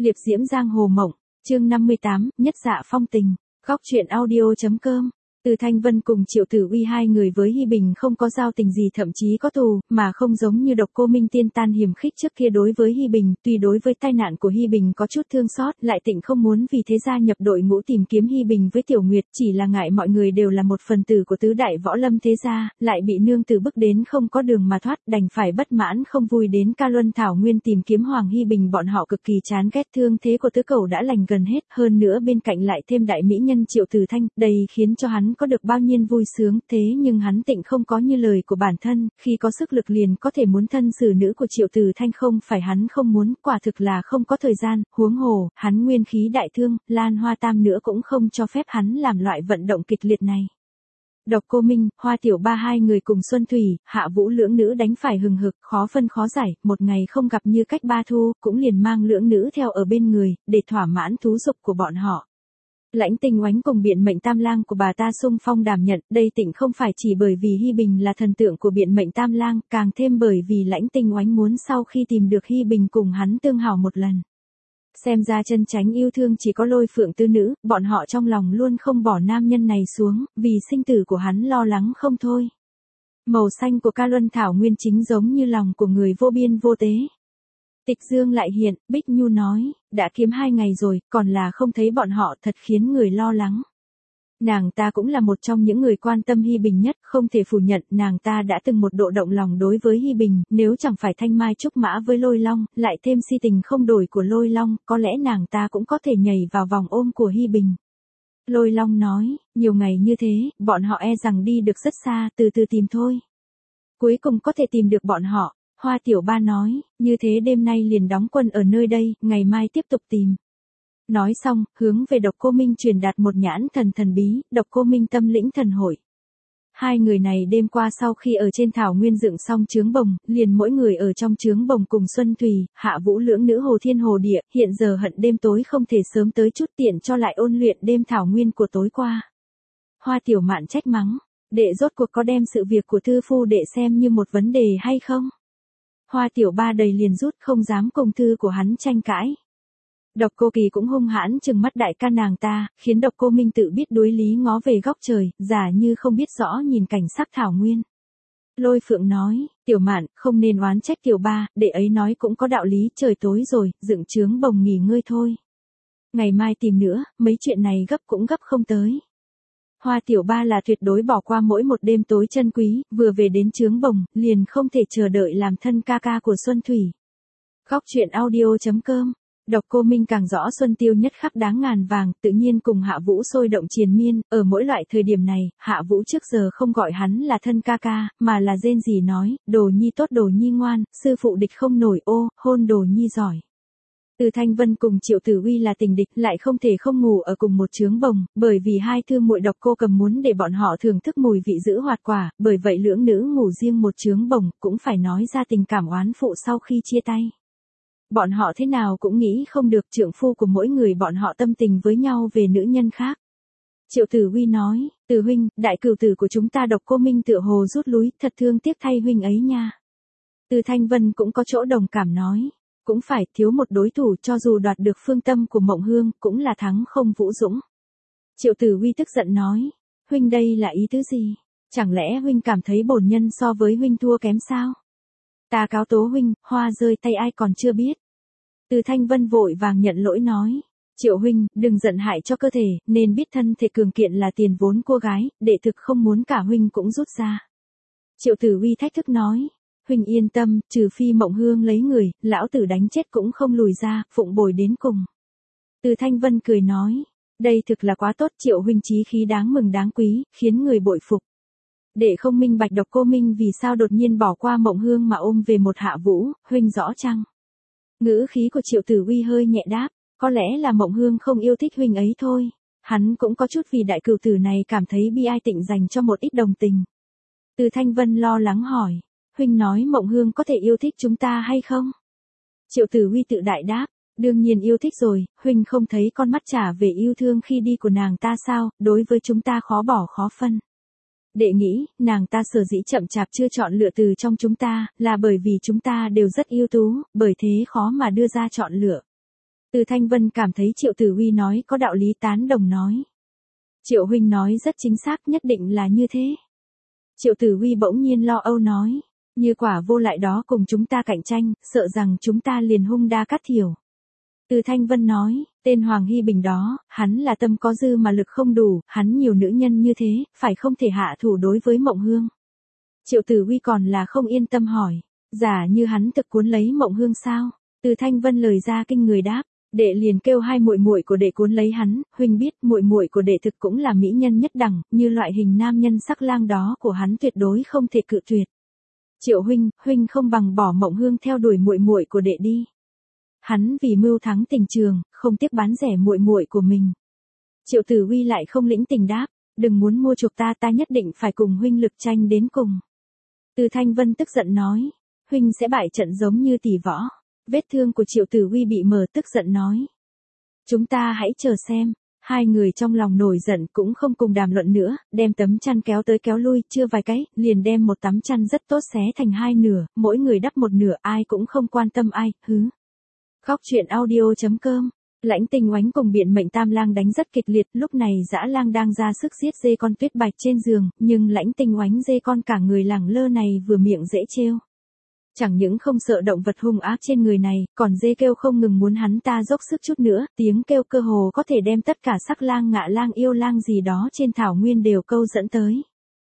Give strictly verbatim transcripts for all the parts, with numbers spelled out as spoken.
Liệp diễm giang hồ mộng, chương năm mươi tám, nhất dạ phong tình, góc truyện audio.com. Từ Thanh Vân cùng Triệu Tử Uy hai người với Hi Bình không có giao tình gì, thậm chí có thù, mà không giống như Độc Cô Minh tiên tan hiểm khích trước kia đối với Hi Bình, tuy đối với tai nạn của Hi Bình có chút thương xót, lại tịnh không muốn vì thế gia nhập đội ngũ tìm kiếm Hi Bình với Tiểu Nguyệt, chỉ là ngại mọi người đều là một phần tử của tứ đại võ lâm thế gia, lại bị nương tử bức đến không có đường mà thoát, đành phải bất mãn không vui đến Ca Luân Thảo Nguyên tìm kiếm Hoàng Hi Bình. Bọn họ cực kỳ chán ghét thương thế của tứ cẩu đã lành gần hết, hơn nữa bên cạnh lại thêm đại mỹ nhân Triệu Tử Thanh, đây khiến cho hắn có được bao nhiêu vui sướng. Thế nhưng hắn tịnh không có như lời của bản thân, khi có sức lực liền có thể muốn thân xử nữ của Triệu Tử Thanh, không phải hắn không muốn, quả thực là không có thời gian, huống hồ, hắn nguyên khí đại thương, Lan Hoa Tam nữa cũng không cho phép hắn làm loại vận động kịch liệt này. Độc Cô Minh, Hoa Tiểu Ba hai người cùng Xuân Thủy, Hạ Vũ lưỡng nữ đánh phải hừng hực, khó phân khó giải, một ngày không gặp như cách ba thu, cũng liền mang lưỡng nữ theo ở bên người, để thỏa mãn thú dục của bọn họ. Lãnh Tinh Oánh cùng Biện Mệnh Tam Lang của bà ta xung phong đảm nhận, đây tịnh không phải chỉ bởi vì Hi Bình là thần tượng của Biện Mệnh Tam Lang, càng thêm bởi vì Lãnh Tinh Oánh muốn sau khi tìm được Hi Bình cùng hắn tương hảo một lần. Xem ra chân chánh yêu thương chỉ có Lôi Phượng Tư nữ, bọn họ trong lòng luôn không bỏ nam nhân này xuống, vì sinh tử của hắn lo lắng không thôi. Màu xanh của Ca Luân Thảo Nguyên chính giống như lòng của người vô biên vô tế. Tịch Dương lại hiện, Bích Nhu nói, đã kiếm hai ngày rồi, còn là không thấy bọn họ, thật khiến người lo lắng. Nàng ta cũng là một trong những người quan tâm Hi Bình nhất, không thể phủ nhận, nàng ta đã từng một độ động lòng đối với Hi Bình, nếu chẳng phải thanh mai trúc mã với Lôi Long, lại thêm si tình không đổi của Lôi Long, có lẽ nàng ta cũng có thể nhảy vào vòng ôm của Hi Bình. Lôi Long nói, nhiều ngày như thế, bọn họ e rằng đi được rất xa, từ từ tìm thôi. Cuối cùng có thể tìm được bọn họ. Hoa Tiểu Ba nói, như thế đêm nay liền đóng quân ở nơi đây, ngày mai tiếp tục tìm. Nói xong, hướng về Độc Cô Minh truyền đạt một nhãn thần thần bí, Độc Cô Minh tâm lĩnh thần hội. Hai người này đêm qua sau khi ở trên thảo nguyên dựng xong trướng bồng, liền mỗi người ở trong trướng bồng cùng Xuân Thủy, Hạ Vũ lưỡng nữ hồ thiên hồ địa, hiện giờ hận đêm tối không thể sớm tới chút tiện cho lại ôn luyện đêm thảo nguyên của tối qua. Hoa Tiểu Mạn trách mắng, đệ rốt cuộc có đem sự việc của thư phu đệ xem như một vấn đề hay không? Hoa Tiểu Ba đầy liền rút, không dám cùng thư của hắn tranh cãi. Độc Cô Kỳ cũng hung hãn trừng mắt đại ca nàng ta, khiến Độc Cô Minh tự biết đối lý ngó về góc trời, giả như không biết rõ nhìn cảnh sắc thảo nguyên. Lôi Phượng nói, Tiểu Mạn, không nên oán trách Tiểu Ba, đệ ấy nói cũng có đạo lý, trời tối rồi, dựng trướng bồng nghỉ ngơi thôi. Ngày mai tìm nữa, mấy chuyện này gấp cũng gấp không tới. Hoa Tiểu Ba là tuyệt đối bỏ qua mỗi một đêm tối chân quý, vừa về đến trướng bồng, liền không thể chờ đợi làm thân ca ca của Xuân Thủy. Góc truyện audio.com. Độc Cô Minh càng rõ Xuân Tiêu nhất khắc đáng ngàn vàng, tự nhiên cùng Hạ Vũ sôi động triền miên, ở mỗi loại thời điểm này, Hạ Vũ trước giờ không gọi hắn là thân ca ca, mà là rên rỉ nói, đồ nhi tốt đồ nhi ngoan, sư phụ địch không nổi ô, hôn đồ nhi giỏi. Từ Thanh Vân cùng Triệu Tử Uy là tình địch, lại không thể không ngủ ở cùng một trướng bồng, bởi vì hai thư muội Độc Cô Cầm muốn để bọn họ thưởng thức mùi vị giữ hoạt quả, bởi vậy lưỡng nữ ngủ riêng một trướng bồng, cũng phải nói ra tình cảm oán phụ sau khi chia tay. Bọn họ thế nào cũng nghĩ không được trượng phu của mỗi người bọn họ tâm tình với nhau về nữ nhân khác. Triệu Tử Uy nói, Từ huynh, đại cửu tử của chúng ta Độc Cô Minh tựa hồ rút lui, thật thương tiếc thay huynh ấy nha. Từ Thanh Vân cũng có chỗ đồng cảm nói, cũng phải, thiếu một đối thủ, cho dù đoạt được phương tâm của Mộng Hương, cũng là thắng không vũ dũng. Triệu Tử Uy tức giận nói, huynh đây là ý tứ gì? Chẳng lẽ huynh cảm thấy bổn nhân so với huynh thua kém sao? Ta cáo tố huynh, hoa rơi tay ai còn chưa biết. Từ Thanh Vân vội vàng nhận lỗi nói, Triệu huynh, đừng giận hại cho cơ thể, nên biết thân thể cường kiện là tiền vốn cô gái, đệ thực không muốn cả huynh cũng rút ra. Triệu Tử Uy thách thức nói, huynh yên tâm, trừ phi Mộng Hương lấy người, lão tử đánh chết cũng không lùi ra, phụng bồi đến cùng. Từ Thanh Vân cười nói, đây thực là quá tốt, Triệu huynh chí khí đáng mừng đáng quý, khiến người bội phục. Đệ không minh bạch Độc Cô Minh vì sao đột nhiên bỏ qua Mộng Hương mà ôm về một Hạ Vũ, huynh rõ chăng? Ngữ khí của Triệu Tử Uy hơi nhẹ đáp, có lẽ là Mộng Hương không yêu thích huynh ấy thôi. Hắn cũng có chút vì đại cửu tử này cảm thấy bi ai tịnh dành cho một ít đồng tình. Từ Thanh Vân lo lắng hỏi, huynh nói Mộng Hương có thể yêu thích chúng ta hay không? Triệu Tử Uy tự đại đáp, đương nhiên yêu thích rồi, huynh không thấy con mắt trả về yêu thương khi đi của nàng ta sao, đối với chúng ta khó bỏ khó phân. Đệ nghĩ, nàng ta sở dĩ chậm chạp chưa chọn lựa từ trong chúng ta, là bởi vì chúng ta đều rất ưu tú, bởi thế khó mà đưa ra chọn lựa. Từ Thanh Vân cảm thấy Triệu Tử Huy nói có đạo lý, tán đồng nói. Triệu huynh nói rất chính xác, nhất định là như thế. Triệu Tử Huy bỗng nhiên lo âu nói, như quả vô lại đó cùng chúng ta cạnh tranh, sợ rằng chúng ta liền hung đa cát thiểu. Từ Thanh Vân nói, tên Hoàng Hy Bình đó, hắn là tâm có dư mà lực không đủ, hắn nhiều nữ nhân như thế, phải không thể hạ thủ đối với Mộng Hương. Triệu Tử Huy còn là không yên tâm hỏi, giả như hắn thực cuốn lấy Mộng Hương sao? Từ Thanh Vân lời ra kinh người đáp, đệ liền kêu hai muội muội của đệ cuốn lấy hắn, huynh biết muội muội của đệ thực cũng là mỹ nhân nhất đẳng, như loại hình nam nhân sắc lang đó của hắn tuyệt đối không thể cự tuyệt. Triệu huynh, huynh không bằng bỏ Mộng Hương theo đuổi muội muội của đệ đi. Hắn vì mưu thắng tình trường, không tiếc bán rẻ muội muội của mình. Triệu Tử Huy lại không lĩnh tình đáp, đừng muốn mua chuộc ta, ta nhất định phải cùng huynh lực tranh đến cùng. Từ Thanh Vân tức giận nói, huynh sẽ bại trận giống như tỷ võ. Vết thương của Triệu Tử Huy bị mở, tức giận nói. Chúng ta hãy chờ xem. Hai người trong lòng nổi giận cũng không cùng đàm luận nữa, đem tấm chăn kéo tới kéo lui, chưa vài cái, liền đem một tấm chăn rất tốt xé thành hai nửa, mỗi người đắp một nửa, ai cũng không quan tâm ai, hứ. Khóc chuyện audio chấm com. Lãnh Tinh Oánh cùng Biện Mệnh Tam Lang đánh rất kịch liệt, lúc này Dã Lang đang ra sức giết dê con Tuyết Bạch trên giường, nhưng Lãnh Tinh Oánh dê con cả người lẳng lơ này vừa miệng dễ trêu. Chẳng những không sợ động vật hung ác trên người này, còn dê kêu không ngừng muốn hắn ta dốc sức chút nữa, tiếng kêu cơ hồ có thể đem tất cả sắc lang ngạ lang yêu lang gì đó trên thảo nguyên đều câu dẫn tới.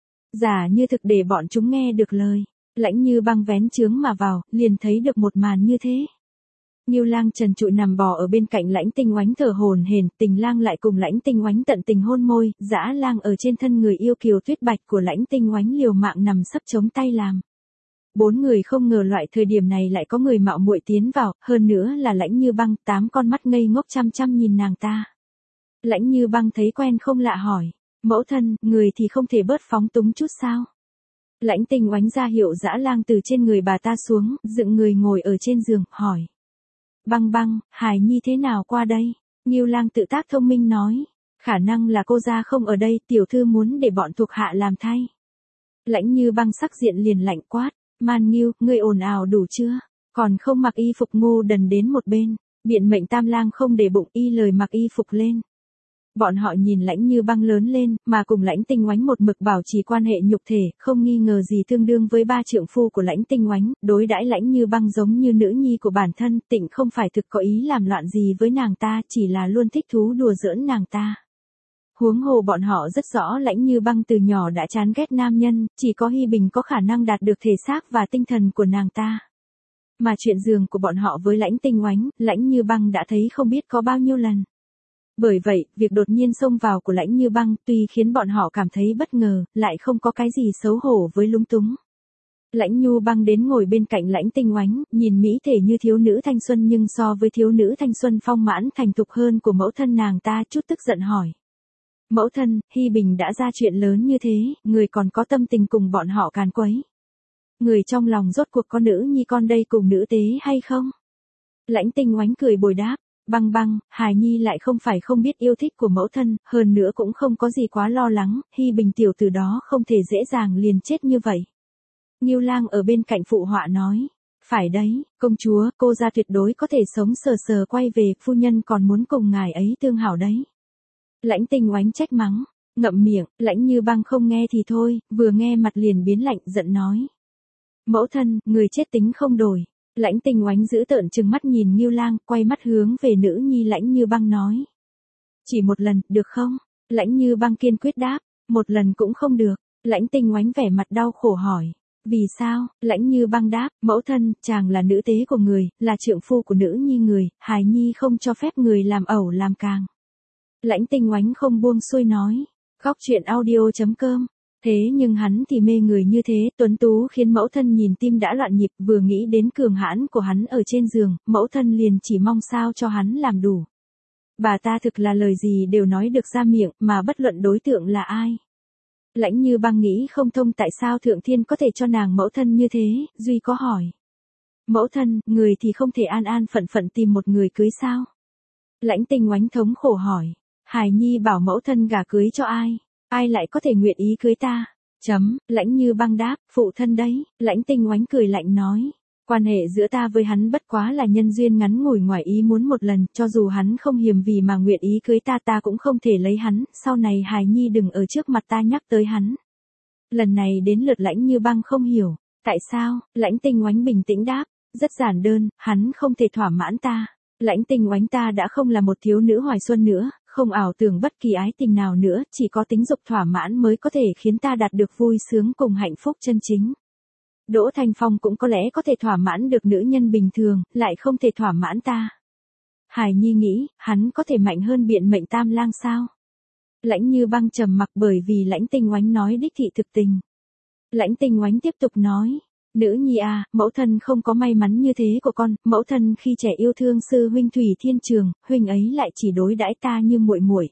Giả như thực để bọn chúng nghe được lời, Lãnh Như Băng vén chướng mà vào, liền thấy được một màn như thế. Ngưu Lang trần trụi nằm bò ở bên cạnh Lãnh Tinh Oánh thở hổn hển, Tình Lang lại cùng Lãnh Tinh Oánh tận tình hôn môi, Dã Lang ở trên thân người yêu kiều Tuyết Bạch của Lãnh Tinh Oánh liều mạng nằm sấp chống tay làm. Bốn người không ngờ loại thời điểm này lại có người mạo muội tiến vào, hơn nữa là Lãnh Như Băng, tám con mắt ngây ngốc chăm chăm nhìn nàng ta. Lãnh Như Băng thấy quen không lạ hỏi, mẫu thân, người thì không thể bớt phóng túng chút sao? Lãnh Tinh Oánh ra hiệu Dã Lang từ trên người bà ta xuống, dựng người ngồi ở trên giường, hỏi. Băng Băng, Hải Nhi thế nào qua đây? Ngưu Lang tự tác thông minh nói, khả năng là cô gia không ở đây, tiểu thư muốn để bọn thuộc hạ làm thay. Lãnh Như Băng sắc diện liền lạnh quát, Man Ngưu, ngươi ồn ào đủ chưa? Còn không mặc y phục ngu đần đến một bên. Biện Mệnh Tam Lang không để bụng, y lời mặc y phục lên. Bọn họ nhìn Lãnh Như Băng lớn lên, mà cùng Lãnh Tinh Oánh một mực bảo trì quan hệ nhục thể, không nghi ngờ gì tương đương với ba trượng phu của Lãnh Tinh Oánh, đối đãi Lãnh Như Băng giống như nữ nhi của bản thân, Tịnh không phải thực có ý làm loạn gì với nàng ta, chỉ là luôn thích thú đùa giỡn nàng ta. Huống hồ bọn họ rất rõ Lãnh Như Băng từ nhỏ đã chán ghét nam nhân, chỉ có Hy Bình có khả năng đạt được thể xác và tinh thần của nàng ta. Mà chuyện giường của bọn họ với Lãnh Tinh Oánh, Lãnh Như Băng đã thấy không biết có bao nhiêu lần. Bởi vậy, việc đột nhiên xông vào của Lãnh Như Băng tuy khiến bọn họ cảm thấy bất ngờ, lại không có cái gì xấu hổ với lúng túng. Lãnh Nhu Băng đến ngồi bên cạnh Lãnh Tinh Oánh, nhìn mỹ thể như thiếu nữ thanh xuân nhưng so với thiếu nữ thanh xuân phong mãn thành thục hơn của mẫu thân nàng ta chút tức giận hỏi. Mẫu thân, Hy Bình đã ra chuyện lớn như thế, người còn có tâm tình cùng bọn họ càn quấy. Người trong lòng rốt cuộc có nữ nhi con đây cùng nữ tế hay không? Lãnh Tinh Oánh cười bồi đáp, Băng Băng, Hài Nhi lại không phải không biết yêu thích của mẫu thân, hơn nữa cũng không có gì quá lo lắng, Hy Bình tiểu từ đó không thể dễ dàng liền chết như vậy. Ngưu Lang ở bên cạnh phụ họa nói, phải đấy, công chúa, cô gia tuyệt đối có thể sống sờ sờ quay về, phu nhân còn muốn cùng ngài ấy tương hảo đấy. Lãnh Tinh Oánh trách mắng, ngậm miệng, Lãnh Như Băng không nghe thì thôi, vừa nghe mặt liền biến lạnh, giận nói. Mẫu thân, người chết tính không đổi. Lãnh Tinh Oánh giữ tợn trừng mắt nhìn Ngưu Lang, quay mắt hướng về nữ nhi Lãnh Như Băng nói. Chỉ một lần, được không? Lãnh Như Băng kiên quyết đáp, một lần cũng không được. Lãnh Tinh Oánh vẻ mặt đau khổ hỏi. Vì sao? Lãnh Như Băng đáp, mẫu thân, chàng là nữ tế của người, là trượng phu của nữ nhi người, hài nhi không cho phép người làm ẩu làm càng. Lãnh Tinh Oánh không buông xuôi nói. Khóc chuyện audio chấm com. Thế nhưng hắn thì mê người như thế, tuấn tú khiến mẫu thân nhìn tim đã loạn nhịp, vừa nghĩ đến cường hãn của hắn ở trên giường, mẫu thân liền chỉ mong sao cho hắn làm đủ. Bà ta thực là lời gì đều nói được ra miệng, mà bất luận đối tượng là ai. Lãnh Như Băng nghĩ không thông tại sao Thượng Thiên có thể cho nàng mẫu thân như thế, duy có hỏi. Mẫu thân, người thì không thể an an phận phận tìm một người cưới sao? Lãnh Tinh Oánh thống khổ hỏi. Hài Nhi bảo mẫu thân gả cưới cho ai? Ai lại có thể nguyện ý cưới ta? Chấm, Lãnh Như Băng đáp, phụ thân đấy. Lãnh Tinh Oánh cười lạnh nói. Quan hệ giữa ta với hắn bất quá là nhân duyên ngắn ngủi ngoài ý muốn một lần, cho dù hắn không hiềm vì mà nguyện ý cưới ta ta cũng không thể lấy hắn, sau này hài nhi đừng ở trước mặt ta nhắc tới hắn. Lần này đến lượt Lãnh Như Băng không hiểu, tại sao, Lãnh Tinh Oánh bình tĩnh đáp, rất giản đơn, hắn không thể thỏa mãn ta. Lãnh Tinh Oánh ta đã không là một thiếu nữ hoài xuân nữa, không ảo tưởng bất kỳ ái tình nào nữa, chỉ có tính dục thỏa mãn mới có thể khiến ta đạt được vui sướng cùng hạnh phúc chân chính. Đỗ Thanh Phong cũng có lẽ có thể thỏa mãn được nữ nhân bình thường, lại không thể thỏa mãn ta. Hải Nhi nghĩ, hắn có thể mạnh hơn biện mệnh tam lang sao? Lãnh Như Băng trầm mặc bởi vì Lãnh Tinh Oánh nói đích thị thực tình. Lãnh Tinh Oánh tiếp tục nói, nữ nhi à, mẫu thân không có may mắn như thế của con, mẫu thân khi trẻ yêu thương sư huynh Thủy Thiên Trường, huynh ấy lại chỉ đối đãi ta như muội muội.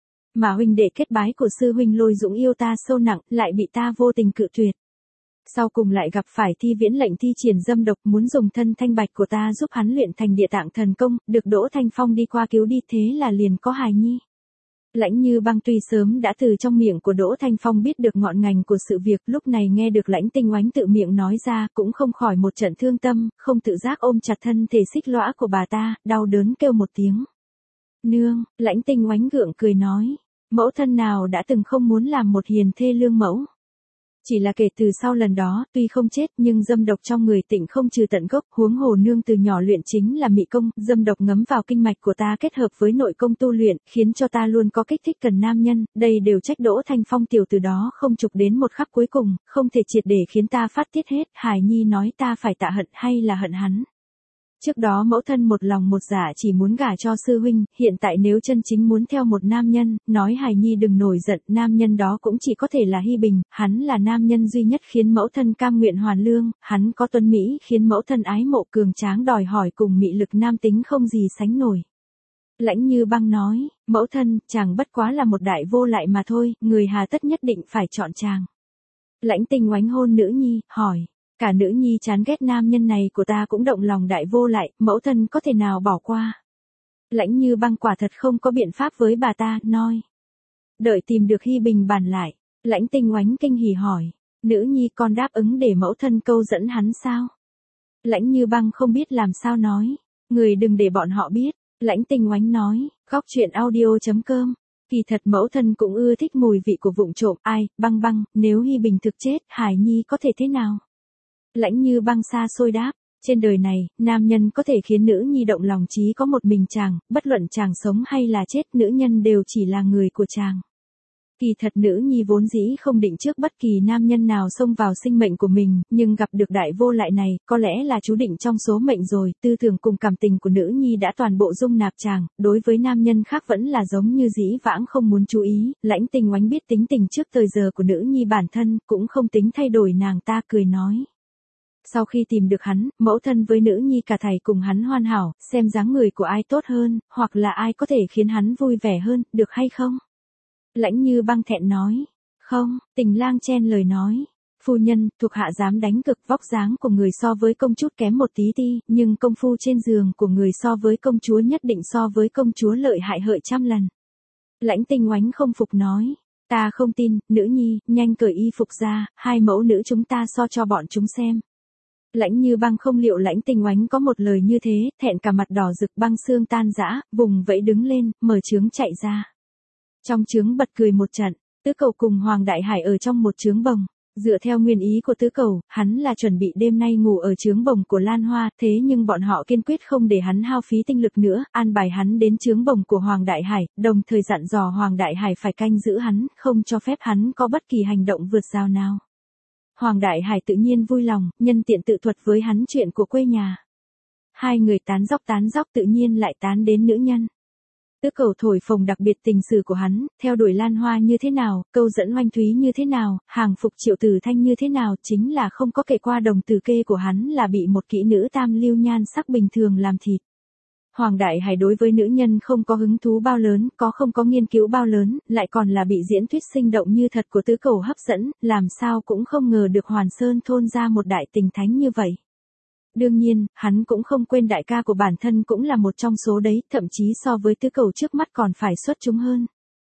Mà huynh đệ kết bái của sư huynh Lôi Dũng yêu ta sâu nặng, lại bị ta vô tình cự tuyệt. Sau cùng lại gặp phải Thi Viễn lệnh thi triển dâm độc muốn dùng thân thanh bạch của ta giúp hắn luyện thành địa tạng thần công, được Đỗ Thanh Phong đi qua cứu đi thế là liền có hài nhi. Lãnh Như Băng tuy sớm đã từ trong miệng của Đỗ Thanh Phong biết được ngọn ngành của sự việc, lúc này nghe được Lãnh Tinh Oánh tự miệng nói ra cũng không khỏi một trận thương tâm, không tự giác ôm chặt thân thể xích lõa của bà ta, đau đớn kêu một tiếng. Nương, Lãnh Tinh Oánh gượng cười nói, mẫu thân nào đã từng không muốn làm một hiền thê lương mẫu. Chỉ là kể từ sau lần đó, tuy không chết nhưng dâm độc trong người Tịnh không trừ tận gốc, huống hồ nương từ nhỏ luyện chính là mị công, dâm độc ngấm vào kinh mạch của ta kết hợp với nội công tu luyện, khiến cho ta luôn có kích thích cần nam nhân, đây đều trách Đỗ Thanh Phong tiểu từ đó không chụp đến một khắc cuối cùng, không thể triệt để khiến ta phát tiết hết, Hải Nhi nói ta phải tạ hận hay là hận hắn. Trước đó mẫu thân một lòng một dạ chỉ muốn gả cho sư huynh, hiện tại nếu chân chính muốn theo một nam nhân, nói Hải Nhi đừng nổi giận, nam nhân đó cũng chỉ có thể là Hy Bình, hắn là nam nhân duy nhất khiến mẫu thân cam nguyện hoàn lương, hắn có tuấn mỹ khiến mẫu thân ái mộ cường tráng đòi hỏi cùng mị lực nam tính không gì sánh nổi. Lãnh Như Băng nói, mẫu thân, chàng bất quá là một đại vô lại mà thôi, người hà tất nhất định phải chọn chàng. Lãnh Tinh Oánh hôn nữ nhi, hỏi. Cả nữ nhi chán ghét nam nhân này của ta cũng động lòng đại vô lại, mẫu thân có thể nào bỏ qua. Lãnh Như Băng quả thật không có biện pháp với bà ta, nói. Đợi tìm được Hy Bình bàn lại, Lãnh Tinh Oánh kinh hỉ hỏi, nữ nhi con đáp ứng để mẫu thân câu dẫn hắn sao? Lãnh Như Băng không biết làm sao nói, người đừng để bọn họ biết, Lãnh Tinh Oánh nói, góc truyện audio chấm com. Kỳ thật mẫu thân cũng ưa thích mùi vị của vụng trộm, ai, Băng Băng, nếu Hy Bình thực chết, Hải Nhi có thể thế nào? Lãnh Như Băng xa xôi đáp, trên đời này, nam nhân có thể khiến nữ nhi động lòng chí có một mình chàng, bất luận chàng sống hay là chết, nữ nhân đều chỉ là người của chàng. Kỳ thật nữ nhi vốn dĩ không định trước bất kỳ nam nhân nào xông vào sinh mệnh của mình, nhưng gặp được đại vô lại này, có lẽ là chú định trong số mệnh rồi, tư tưởng cùng cảm tình của nữ nhi đã toàn bộ dung nạp chàng, đối với nam nhân khác vẫn là giống như dĩ vãng không muốn chú ý, Lãnh Tinh Oánh biết tính tình trước thời giờ của nữ nhi bản thân, cũng không tính thay đổi, nàng ta cười nói. Sau khi tìm được hắn, mẫu thân với nữ nhi cả thầy cùng hắn hoàn hảo, xem dáng người của ai tốt hơn, hoặc là ai có thể khiến hắn vui vẻ hơn, được hay không? Lãnh Như Băng thẹn nói. Không, Tình Lang chen lời nói. Phu nhân, thuộc hạ dám đánh cực, vóc dáng của người so với công chút kém một tí ti, nhưng công phu trên giường của người so với công chúa nhất định so với công chúa lợi hại hợi trăm lần. Lãnh Tinh Oánh không phục nói. Ta không tin, nữ nhi, nhanh cởi y phục ra, hai mẫu nữ chúng ta so cho bọn chúng xem. Lãnh Như Băng không liệu Lãnh Tinh Oánh có một lời như thế, thẹn cả mặt đỏ rực băng xương tan rã, vùng vẫy đứng lên, mở trướng chạy ra. Trong trướng bật cười một trận, Tứ Cầu cùng Hoàng Đại Hải ở trong một trướng bồng. Dựa theo nguyên ý của Tứ Cầu, hắn là chuẩn bị đêm nay ngủ ở trướng bồng của Lan Hoa, thế nhưng bọn họ kiên quyết không để hắn hao phí tinh lực nữa, an bài hắn đến trướng bồng của Hoàng Đại Hải, đồng thời dặn dò Hoàng Đại Hải phải canh giữ hắn, không cho phép hắn có bất kỳ hành động vượt rào nào. Hoàng Đại Hải tự nhiên vui lòng, nhân tiện tự thuật với hắn chuyện của quê nhà. Hai người tán dóc tán dóc tự nhiên lại tán đến nữ nhân. Tứ Cầu thổi phồng đặc biệt tình sử của hắn, theo đuổi Lan Hoa như thế nào, câu dẫn Oanh Thúy như thế nào, hàng phục Triệu Tử Thanh như thế nào, chính là không có kể qua đồng tử kê của hắn là bị một kỹ nữ tam lưu nhan sắc bình thường làm thịt. Hoàng Đại Hải đối với nữ nhân không có hứng thú bao lớn, có không có nghiên cứu bao lớn, lại còn là bị diễn thuyết sinh động như thật của Tứ Cầu hấp dẫn, làm sao cũng không ngờ được Hoàn Sơn thôn ra một đại tình thánh như vậy. Đương nhiên, hắn cũng không quên đại ca của bản thân cũng là một trong số đấy, thậm chí so với Tứ Cầu trước mắt còn phải xuất chúng hơn.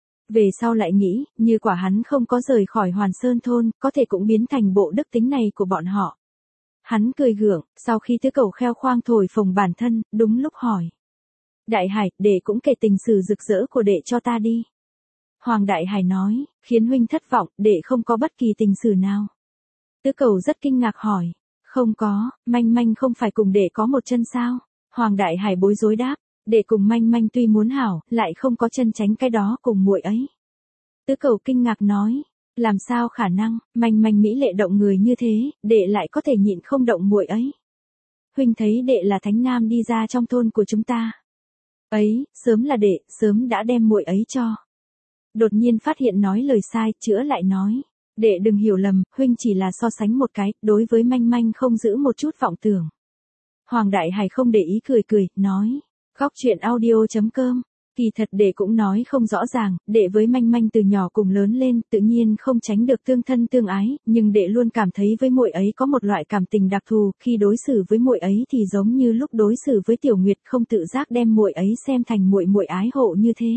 Về sau lại nghĩ, như quả hắn không có rời khỏi Hoàn Sơn thôn, có thể cũng biến thành bộ đức tính này của bọn họ. Hắn cười gượng, sau khi tứ cầu kheo khoang thổi phồng bản thân, đúng lúc hỏi. Đại Hải, đệ cũng kể tình sử rực rỡ của đệ cho ta đi. Hoàng Đại Hải nói, khiến huynh thất vọng, đệ không có bất kỳ tình sử nào. Tứ cầu rất kinh ngạc hỏi. Không có, manh manh không phải cùng đệ có một chân sao? Hoàng Đại Hải bối rối đáp, đệ cùng manh manh tuy muốn hảo, lại không có chân tránh cái đó cùng muội ấy. Tứ cầu kinh ngạc nói, làm sao khả năng, manh manh mỹ lệ động người như thế, đệ lại có thể nhịn không động muội ấy. Huynh thấy đệ là thánh nam đi ra trong thôn của chúng ta. Ấy, sớm là đệ, sớm đã đem muội ấy cho. Đột nhiên phát hiện nói lời sai, chữa lại nói. Đệ đừng hiểu lầm, huynh chỉ là so sánh một cái, đối với manh manh không giữ một chút vọng tưởng. Hoàng Đại Hải không để ý cười cười, nói. Góc chuyện audio chấm com. Kỳ thật đệ cũng nói không rõ ràng, đệ với manh manh từ nhỏ cùng lớn lên, tự nhiên không tránh được tương thân tương ái, nhưng đệ luôn cảm thấy với muội ấy có một loại cảm tình đặc thù, khi đối xử với muội ấy thì giống như lúc đối xử với Tiểu Nguyệt, không tự giác đem muội ấy xem thành muội muội ái hộ như thế.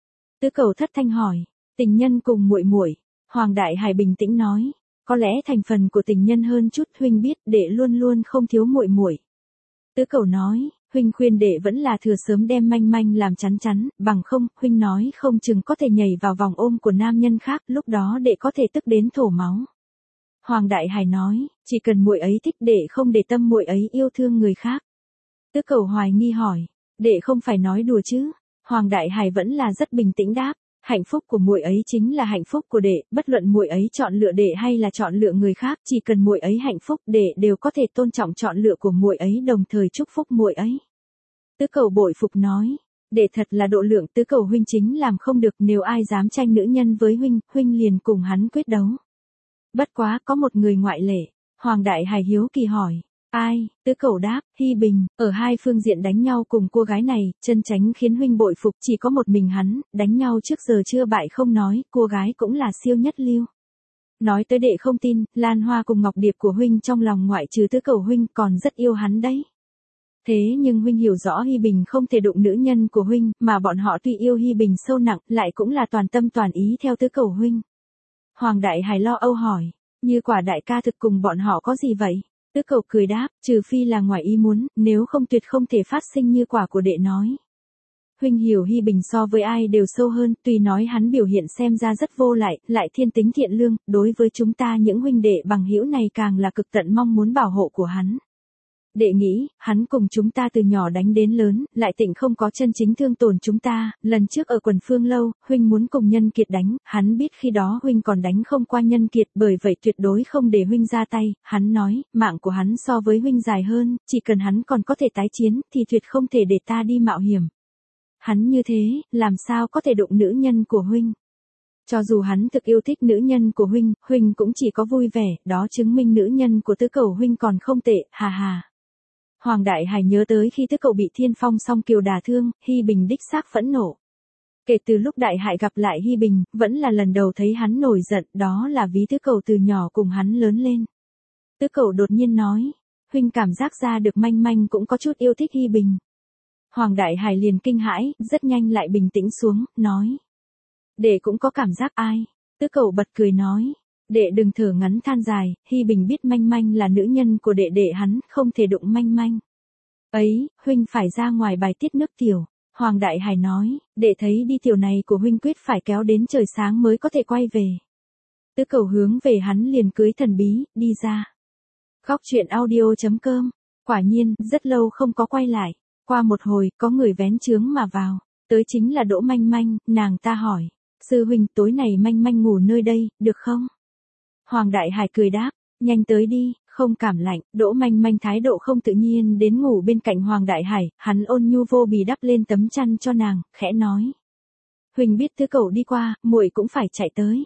Tứ cầu thất thanh hỏi, tình nhân cùng muội muội. Hoàng Đại Hải bình tĩnh nói, có lẽ thành phần của tình nhân hơn chút, huynh biết đệ luôn luôn không thiếu muội muội. Tứ cầu nói, huynh khuyên đệ vẫn là thừa sớm đem manh manh làm chắn chắn, bằng không, huynh nói không chừng có thể nhảy vào vòng ôm của nam nhân khác, lúc đó đệ có thể tức đến thổ máu. Hoàng Đại Hải nói, chỉ cần muội ấy thích đệ không để tâm muội ấy yêu thương người khác. Tứ cầu hoài nghi hỏi, đệ không phải nói đùa chứ? Hoàng Đại Hải vẫn là rất bình tĩnh đáp. Hạnh phúc của muội ấy chính là hạnh phúc của đệ, bất luận muội ấy chọn lựa đệ hay là chọn lựa người khác, chỉ cần muội ấy hạnh phúc, đệ đều có thể tôn trọng chọn lựa của muội ấy, đồng thời chúc phúc muội ấy. Tứ cầu bội phục nói, đệ thật là độ lượng, tứ cầu huynh chính làm không được, nếu ai dám tranh nữ nhân với huynh, huynh liền cùng hắn quyết đấu. Bất quá có một người ngoại lệ. Hoàng Đại Hải hiếu kỳ hỏi. Ai? Tứ cầu đáp, Hy Bình, ở hai phương diện đánh nhau cùng cô gái này, chân tránh khiến huynh bội phục, chỉ có một mình hắn, đánh nhau trước giờ chưa bại không nói, cô gái cũng là siêu nhất lưu. Nói tới đệ không tin, Lan Hoa cùng Ngọc Điệp của huynh trong lòng ngoại trừ tứ cầu huynh còn rất yêu hắn đấy. Thế nhưng huynh hiểu rõ Hy Bình không thể đụng nữ nhân của huynh, mà bọn họ tuy yêu Hy Bình sâu nặng, lại cũng là toàn tâm toàn ý theo tứ cầu huynh. Hoàng Đại Hải lo âu hỏi, như quả đại ca thực cùng bọn họ có gì vậy? Tứ cầu cười đáp, trừ phi là ngoài ý muốn, nếu không tuyệt không thể phát sinh như quả của đệ nói. Huynh hiểu Hy Bình so với ai đều sâu hơn, tuy nói hắn biểu hiện xem ra rất vô lại, lại thiên tính thiện lương, đối với chúng ta những huynh đệ bằng hữu này càng là cực tận mong muốn bảo hộ của hắn. Đệ nghĩ, hắn cùng chúng ta từ nhỏ đánh đến lớn, lại tịnh không có chân chính thương tổn chúng ta, lần trước ở quần phương lâu, huynh muốn cùng Nhân Kiệt đánh, hắn biết khi đó huynh còn đánh không qua Nhân Kiệt, bởi vậy tuyệt đối không để huynh ra tay, hắn nói, mạng của hắn so với huynh dài hơn, chỉ cần hắn còn có thể tái chiến, thì tuyệt không thể để ta đi mạo hiểm. Hắn như thế, làm sao có thể đụng nữ nhân của huynh? Cho dù hắn thực yêu thích nữ nhân của huynh, huynh cũng chỉ có vui vẻ, đó chứng minh nữ nhân của tứ cầu huynh còn không tệ, hà hà. Hoàng Đại Hải nhớ tới khi tứ cậu bị Thiên Phong song kiều đả thương, Hy Bình đích xác phẫn nộ. Kể từ lúc Đại Hải gặp lại Hy Bình, vẫn là lần đầu thấy hắn nổi giận, đó là ví tứ cậu từ nhỏ cùng hắn lớn lên. Tứ cậu đột nhiên nói, huynh cảm giác ra được manh manh cũng có chút yêu thích Hy Bình. Hoàng Đại Hải liền kinh hãi, rất nhanh lại bình tĩnh xuống, nói. Đệ cũng có cảm giác ai? Tứ cậu bật cười nói. Đệ đừng thở ngắn than dài, Hy Bình biết manh manh là nữ nhân của đệ đệ hắn, không thể đụng manh manh. Ấy, huynh phải ra ngoài bài tiết nước tiểu. Hoàng Đại Hải nói, đệ thấy đi tiểu này của huynh quyết phải kéo đến trời sáng mới có thể quay về. Tứ cầu hướng về hắn liền cưới thần bí, đi ra. Góc chuyện audio chấm com. Quả nhiên, rất lâu không có quay lại. Qua một hồi, có người vén chướng mà vào. Tới chính là Đỗ Manh Manh, nàng ta hỏi. Sư huynh, tối này Manh Manh ngủ nơi đây, được không? Hoàng Đại Hải cười đáp, nhanh tới đi, không cảm lạnh. Đỗ Manh Manh thái độ không tự nhiên đến ngủ bên cạnh Hoàng Đại Hải, hắn ôn nhu vô bì đắp lên tấm chăn cho nàng, khẽ nói. Huỳnh biết thứ cậu đi qua, muội cũng phải chạy tới.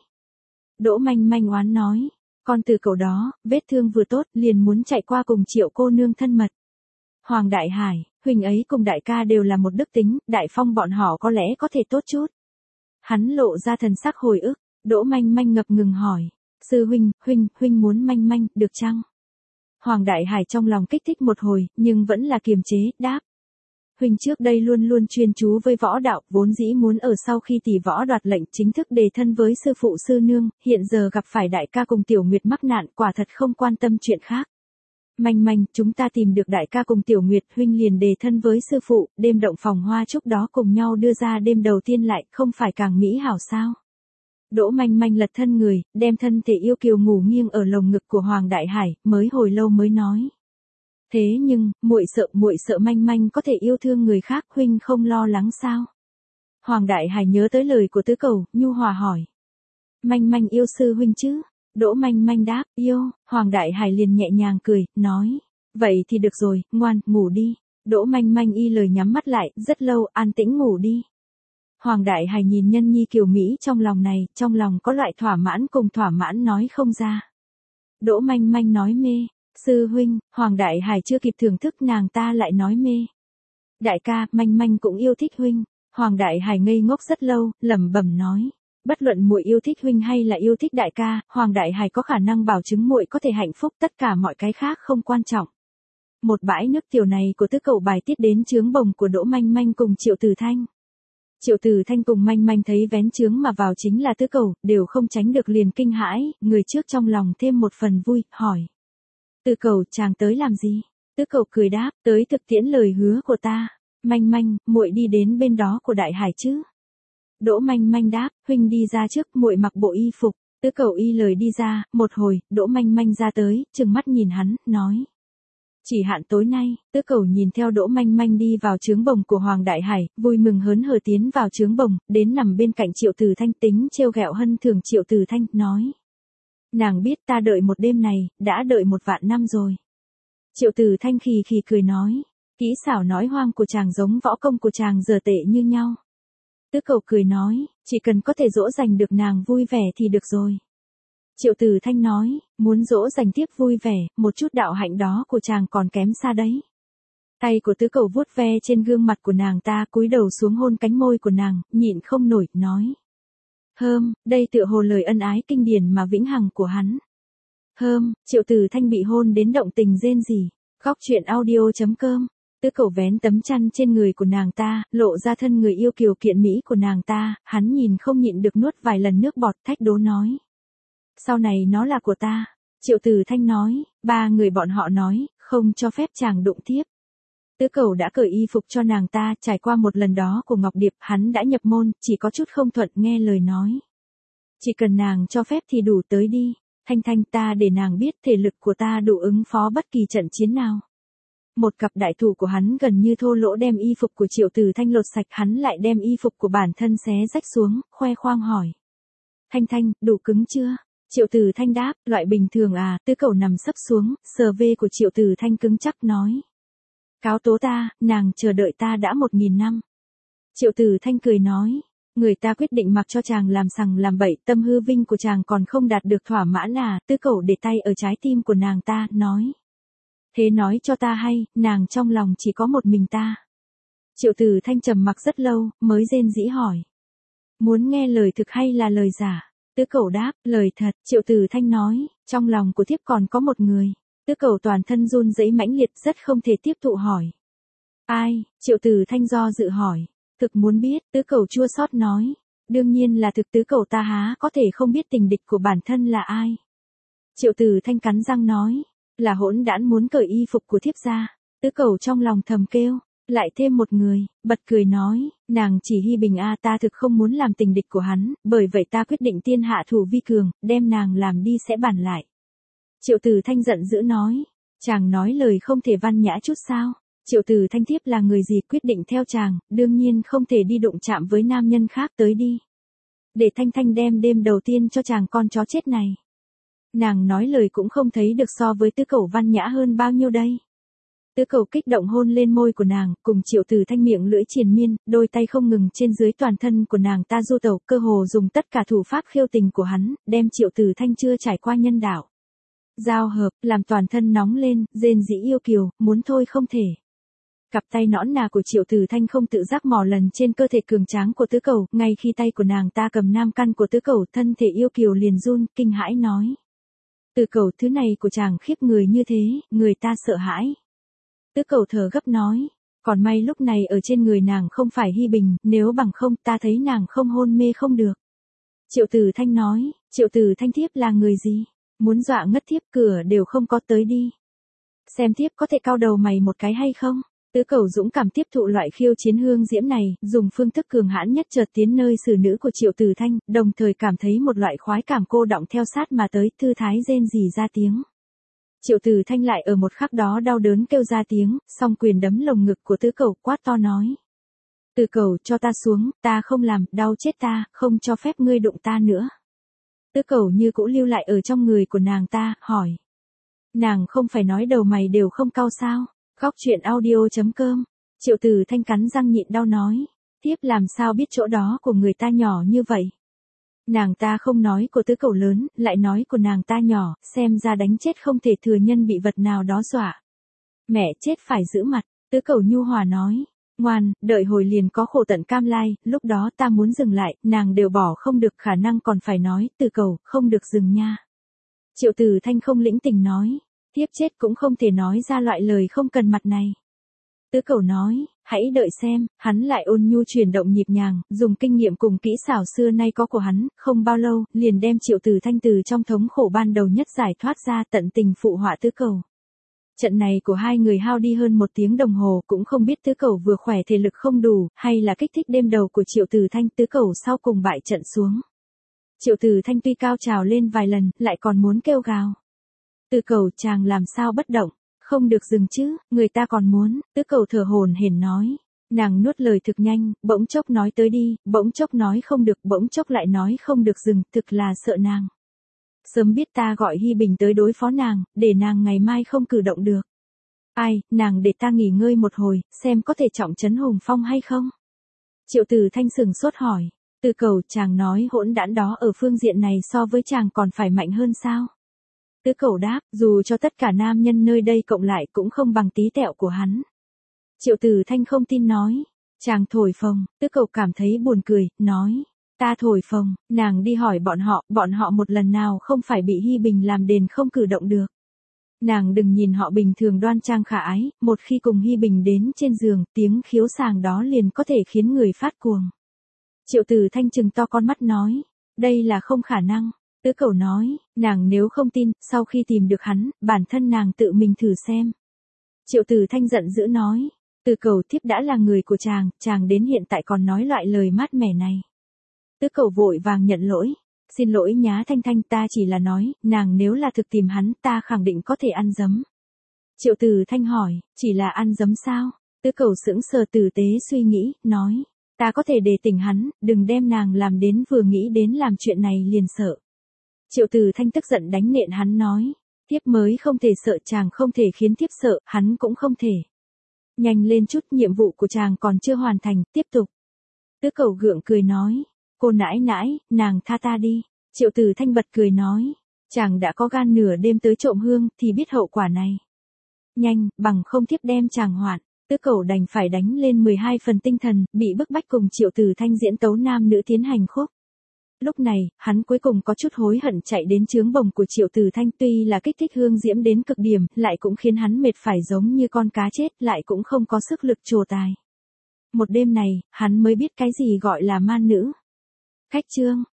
Đỗ Manh Manh oán nói, con từ cậu đó, vết thương vừa tốt, liền muốn chạy qua cùng Triệu cô nương thân mật. Hoàng Đại Hải, Huỳnh ấy cùng đại ca đều là một đức tính, Đại Phong bọn họ có lẽ có thể tốt chút. Hắn lộ ra thần sắc hồi ức, Đỗ Manh Manh ngập ngừng hỏi. Sư huynh, huynh, huynh muốn Manh Manh, được chăng? Hoàng Đại Hải trong lòng kích thích một hồi, nhưng vẫn là kiềm chế, đáp. Huynh trước đây luôn luôn chuyên chú với võ đạo, vốn dĩ muốn ở sau khi tỷ võ đoạt lệnh chính thức đề thân với sư phụ sư nương, hiện giờ gặp phải đại ca cùng Tiểu Nguyệt mắc nạn, quả thật không quan tâm chuyện khác. Manh manh, chúng ta tìm được đại ca cùng Tiểu Nguyệt huynh liền đề thân với sư phụ, đêm động phòng hoa chúc đó cùng nhau đưa ra đêm đầu tiên lại, không phải càng mỹ hảo sao? Đỗ manh manh lật thân người, đem thân thể yêu kiều ngủ nghiêng ở lồng ngực của Hoàng Đại Hải, mới hồi lâu mới nói. Thế nhưng, muội sợ, muội sợ manh manh có thể yêu thương người khác, huynh không lo lắng sao? Hoàng Đại Hải nhớ tới lời của tứ cầu, nhu hòa hỏi. Manh manh yêu sư huynh chứ? Đỗ manh manh đáp, yêu, Hoàng Đại Hải liền nhẹ nhàng cười, nói. Vậy thì được rồi, ngoan, ngủ đi. Đỗ manh manh y lời nhắm mắt lại, rất lâu, an tĩnh ngủ đi. Hoàng Đại Hải nhìn nhân nhi kiều Mỹ trong lòng này, trong lòng có loại thỏa mãn cùng thỏa mãn nói không ra. Đỗ manh manh nói mê, sư huynh, Hoàng Đại Hải chưa kịp thưởng thức nàng ta lại nói mê. Đại ca, manh manh cũng yêu thích huynh. Hoàng Đại Hải ngây ngốc rất lâu, lẩm bẩm nói. Bất luận muội yêu thích huynh hay là yêu thích đại ca, Hoàng Đại Hải có khả năng bảo chứng muội có thể hạnh phúc, tất cả mọi cái khác không quan trọng. Một bãi nước tiểu này của tứ cầu bài tiết đến chướng bồng của Đỗ manh manh cùng Triệu Tử Thanh. Triệu Tử Thanh cùng manh manh thấy vén chướng mà vào chính là tứ cầu, đều không tránh được liền kinh hãi, người trước trong lòng thêm một phần vui, hỏi. Tứ cầu, chàng tới làm gì? Tứ cầu cười đáp, tới thực tiễn lời hứa của ta. Manh manh, muội đi đến bên đó của Đại Hải chứ? Đỗ manh manh đáp, huynh đi ra trước, muội mặc bộ y phục. Tứ cầu y lời đi ra, một hồi, Đỗ manh manh ra tới, trừng mắt nhìn hắn, nói. Chỉ hạn tối nay, tứ cầu nhìn theo Đỗ manh manh đi vào trướng bồng của Hoàng Đại Hải, vui mừng hớn hở tiến vào trướng bồng, đến nằm bên cạnh Triệu Tử Thanh tính trêu ghẹo hân thường Triệu Tử Thanh, nói. Nàng biết ta đợi một đêm này, đã đợi một vạn năm rồi. Triệu Tử Thanh khì khì cười nói. Kỹ xảo nói hoang của chàng giống võ công của chàng giờ tệ như nhau. Tứ cầu cười nói, chỉ cần có thể dỗ dành được nàng vui vẻ thì được rồi. Triệu Tử Thanh nói, muốn dỗ dành tiếp vui vẻ, một chút đạo hạnh đó của chàng còn kém xa đấy. Tay của tứ cầu vuốt ve trên gương mặt của nàng ta, cúi đầu xuống hôn cánh môi của nàng, nhịn không nổi, nói. Hơm, đây tựa hồ lời ân ái kinh điển mà vĩnh hằng của hắn. Hơm, Triệu Tử Thanh bị hôn đến động tình rên rỉ. Góc truyện audio chấm com. Tứ cầu vén tấm chăn trên người của nàng ta, lộ ra thân người yêu kiều kiện mỹ của nàng ta, hắn nhìn không nhịn được nuốt vài lần nước bọt, thách đố nói. Sau này nó là của ta. Triệu Tử Thanh nói, ba người bọn họ nói, không cho phép chàng đụng tiếp. Tứ cầu đã cởi y phục cho nàng ta, trải qua một lần đó của Ngọc Điệp, hắn đã nhập môn, chỉ có chút không thuận nghe lời nói. Chỉ cần nàng cho phép thì đủ, tới đi. Thanh Thanh, ta để nàng biết thể lực của ta đủ ứng phó bất kỳ trận chiến nào. Một cặp đại thủ của hắn gần như thô lỗ đem y phục của Triệu Tử Thanh lột sạch, hắn lại đem y phục của bản thân xé rách xuống, khoe khoang hỏi. Thanh Thanh, đủ cứng chưa? Triệu Tử Thanh đáp, loại bình thường à, tứ cầu nằm sấp xuống, sờ vê của Triệu Tử Thanh cứng chắc nói. Cáo tố ta, nàng chờ đợi ta đã một nghìn năm. Triệu Tử Thanh cười nói, người ta quyết định mặc cho chàng làm sằng làm bậy, tâm hư vinh của chàng còn không đạt được thỏa mãn à, tứ cầu để tay ở trái tim của nàng ta, nói. Thế nói cho ta hay, nàng trong lòng chỉ có một mình ta. Triệu Tử Thanh trầm mặc rất lâu, mới rên rĩ hỏi. Muốn nghe lời thực hay là lời giả? Tứ cầu đáp, lời thật. Triệu Tử Thanh nói, trong lòng của thiếp còn có một người. Tứ cầu toàn thân run rẩy mãnh liệt, rất không thể tiếp thụ hỏi. Ai? Triệu Tử Thanh do dự hỏi. Thực muốn biết, tứ cầu chua xót nói. Đương nhiên là thực, tứ cầu ta há có thể không biết tình địch của bản thân là ai. Triệu Tử Thanh cắn răng nói. Là hỗn đản muốn cởi y phục của thiếp ra. Tứ cầu trong lòng thầm kêu. Lại thêm một người, bật cười nói, nàng chỉ Hy Bình a, ta thực không muốn làm tình địch của hắn, bởi vậy ta quyết định tiên hạ thủ vi cường, đem nàng làm đi sẽ bàn lại. Triệu Tử Thanh giận dữ nói, chàng nói lời không thể văn nhã chút sao? Triệu Tử Thanh tiếp là người gì, quyết định theo chàng, đương nhiên không thể đi đụng chạm với nam nhân khác, tới đi. Để Thanh Thanh đem đêm đầu tiên cho chàng con chó chết này. Nàng nói lời cũng không thấy được so với tứ cầu văn nhã hơn bao nhiêu đây. Tứ cầu kích động hôn lên môi của nàng, cùng Triệu Tử Thanh miệng lưỡi triền miên, đôi tay không ngừng trên dưới toàn thân của nàng ta du tẩu, cơ hồ dùng tất cả thủ pháp khiêu tình của hắn, đem Triệu Tử Thanh chưa trải qua nhân đạo. Giao hợp, làm toàn thân nóng lên, rên rỉ yêu kiều, muốn thôi không thể. Cặp tay nõn nà của Triệu Tử Thanh không tự giác mò lần trên cơ thể cường tráng của tứ cầu, ngay khi tay của nàng ta cầm nam căn của tứ cầu, thân thể yêu kiều liền run, kinh hãi nói. Từ cầu thứ này của chàng khiếp người như thế, người ta sợ hãi. Tứ cầu thở gấp nói, còn may lúc này ở trên người nàng không phải Hy Bình, nếu bằng không ta thấy nàng không hôn mê không được. Triệu Tử Thanh nói, Triệu Tử Thanh thiếp là người gì? Muốn dọa ngất thiếp, cửa đều không có, tới đi. Xem tiếp có thể cau đầu mày một cái hay không? Tứ Cẩu dũng cảm tiếp thụ loại khiêu chiến hương diễm này, dùng phương thức cường hãn nhất chợt tiến nơi xử nữ của Triệu Tử Thanh, đồng thời cảm thấy một loại khoái cảm cô đọng theo sát mà tới, thư thái rên rỉ ra tiếng. Triệu Tử Thanh lại ở một khắc đó đau đớn kêu ra tiếng, song quyền đấm lồng ngực của Tứ Cẩu, quát to nói. Tứ Cẩu, cho ta xuống, ta không làm, đau chết ta, không cho phép ngươi đụng ta nữa. Tứ Cẩu như cũ lưu lại ở trong người của nàng ta, hỏi. Nàng không phải nói đầu mày đều không cau sao? Góc truyện audio chấm com. Triệu Tử Thanh cắn răng nhịn đau nói. Tiếp làm sao biết chỗ đó của người ta nhỏ như vậy? Nàng ta không nói của Tứ Cẩu lớn, lại nói của nàng ta nhỏ, xem ra đánh chết không thể thừa nhân bị vật nào đó dọa. Mẹ chết phải giữ mặt, Tứ Cẩu nhu hòa nói. Ngoan, đợi hồi liền có khổ tận cam lai, lúc đó ta muốn dừng lại, nàng đều bỏ không được, khả năng còn phải nói, Tứ Cẩu, không được dừng nha. Triệu Tử Thanh không lĩnh tình nói. Tiếp chết cũng không thể nói ra loại lời không cần mặt này. Tứ Cẩu nói, hãy đợi xem, hắn lại ôn nhu chuyển động nhịp nhàng, dùng kinh nghiệm cùng kỹ xảo xưa nay có của hắn, không bao lâu, liền đem Triệu Tử Thanh từ trong thống khổ ban đầu nhất giải thoát ra, tận tình phụ họa Tứ Cẩu. Trận này của hai người hao đi hơn một tiếng đồng hồ, cũng không biết Tứ Cẩu vừa khỏe thể lực không đủ, hay là kích thích đêm đầu của Triệu Tử Thanh. Tứ Cẩu sau cùng bại trận xuống. Triệu Tử Thanh tuy cao trào lên vài lần, lại còn muốn kêu gào. Tứ Cẩu, chàng làm sao bất động, không được dừng chứ, người ta còn muốn. Tứ Cẩu thở hổn hển nói. Nàng nuốt lời thực nhanh, bỗng chốc nói tới đi, bỗng chốc nói không được, bỗng chốc lại nói không được dừng, thực là sợ nàng. Sớm biết ta gọi Hi Bình tới đối phó nàng, để nàng ngày mai không cử động được. Ai, nàng để ta nghỉ ngơi một hồi, xem có thể trọng trấn hùng phong hay không. Triệu Tử Thanh sừng sốt hỏi. Tứ Cẩu, chàng nói hỗn đản đó ở phương diện này so với chàng còn phải mạnh hơn sao? Tứ Cẩu đáp, dù cho tất cả nam nhân nơi đây cộng lại cũng không bằng tí tẹo của hắn. Triệu Tử Thanh không tin nói. Chàng thổi phồng. Tứ Cẩu cảm thấy buồn cười, nói. Ta thổi phồng, nàng đi hỏi bọn họ, bọn họ một lần nào không phải bị Hi Bình làm đền không cử động được. Nàng đừng nhìn họ bình thường đoan trang khả ái, một khi cùng Hi Bình đến trên giường, tiếng khiếu sàng đó liền có thể khiến người phát cuồng. Triệu Tử Thanh trừng to con mắt nói. Đây là không khả năng. Tứ Cẩu nói, nàng nếu không tin, sau khi tìm được hắn, bản thân nàng tự mình thử xem. Triệu Tử Thanh giận dữ nói. Tứ Cẩu, thiếp đã là người của chàng, chàng đến hiện tại còn nói loại lời mát mẻ này. Tứ Cẩu vội vàng nhận lỗi. Xin lỗi nhá Thanh Thanh, ta chỉ là nói, nàng nếu là thực tìm hắn, ta khẳng định có thể ăn dấm. Triệu Tử Thanh hỏi, chỉ là ăn dấm sao? Tứ Cẩu sững sờ tử tế suy nghĩ, nói. Ta có thể để tỉnh hắn, đừng đem nàng làm đến vừa nghĩ đến làm chuyện này liền sợ. Triệu Tử Thanh tức giận đánh nện hắn nói. Thiếp mới không thể sợ, chàng không thể khiến thiếp sợ, hắn cũng không thể. Nhanh lên chút, nhiệm vụ của chàng còn chưa hoàn thành, tiếp tục. Tứ Cẩu gượng cười nói. Cô nãi nãi, nàng tha ta đi. Triệu Tử Thanh bật cười nói. Chàng đã có gan nửa đêm tới trộm hương, thì biết hậu quả này. Nhanh, bằng không thiếp đem chàng hoạn. Tứ Cẩu đành phải đánh lên mười hai phần tinh thần, bị bức bách cùng Triệu Tử Thanh diễn tấu nam nữ tiến hành khúc. Lúc này, hắn cuối cùng có chút hối hận chạy đến chướng bồng của Triệu Tử Thanh, tuy là kích thích hương diễm đến cực điểm, lại cũng khiến hắn mệt phải giống như con cá chết, lại cũng không có sức lực trổ tài. Một đêm này, hắn mới biết cái gì gọi là man nữ. Khách chương.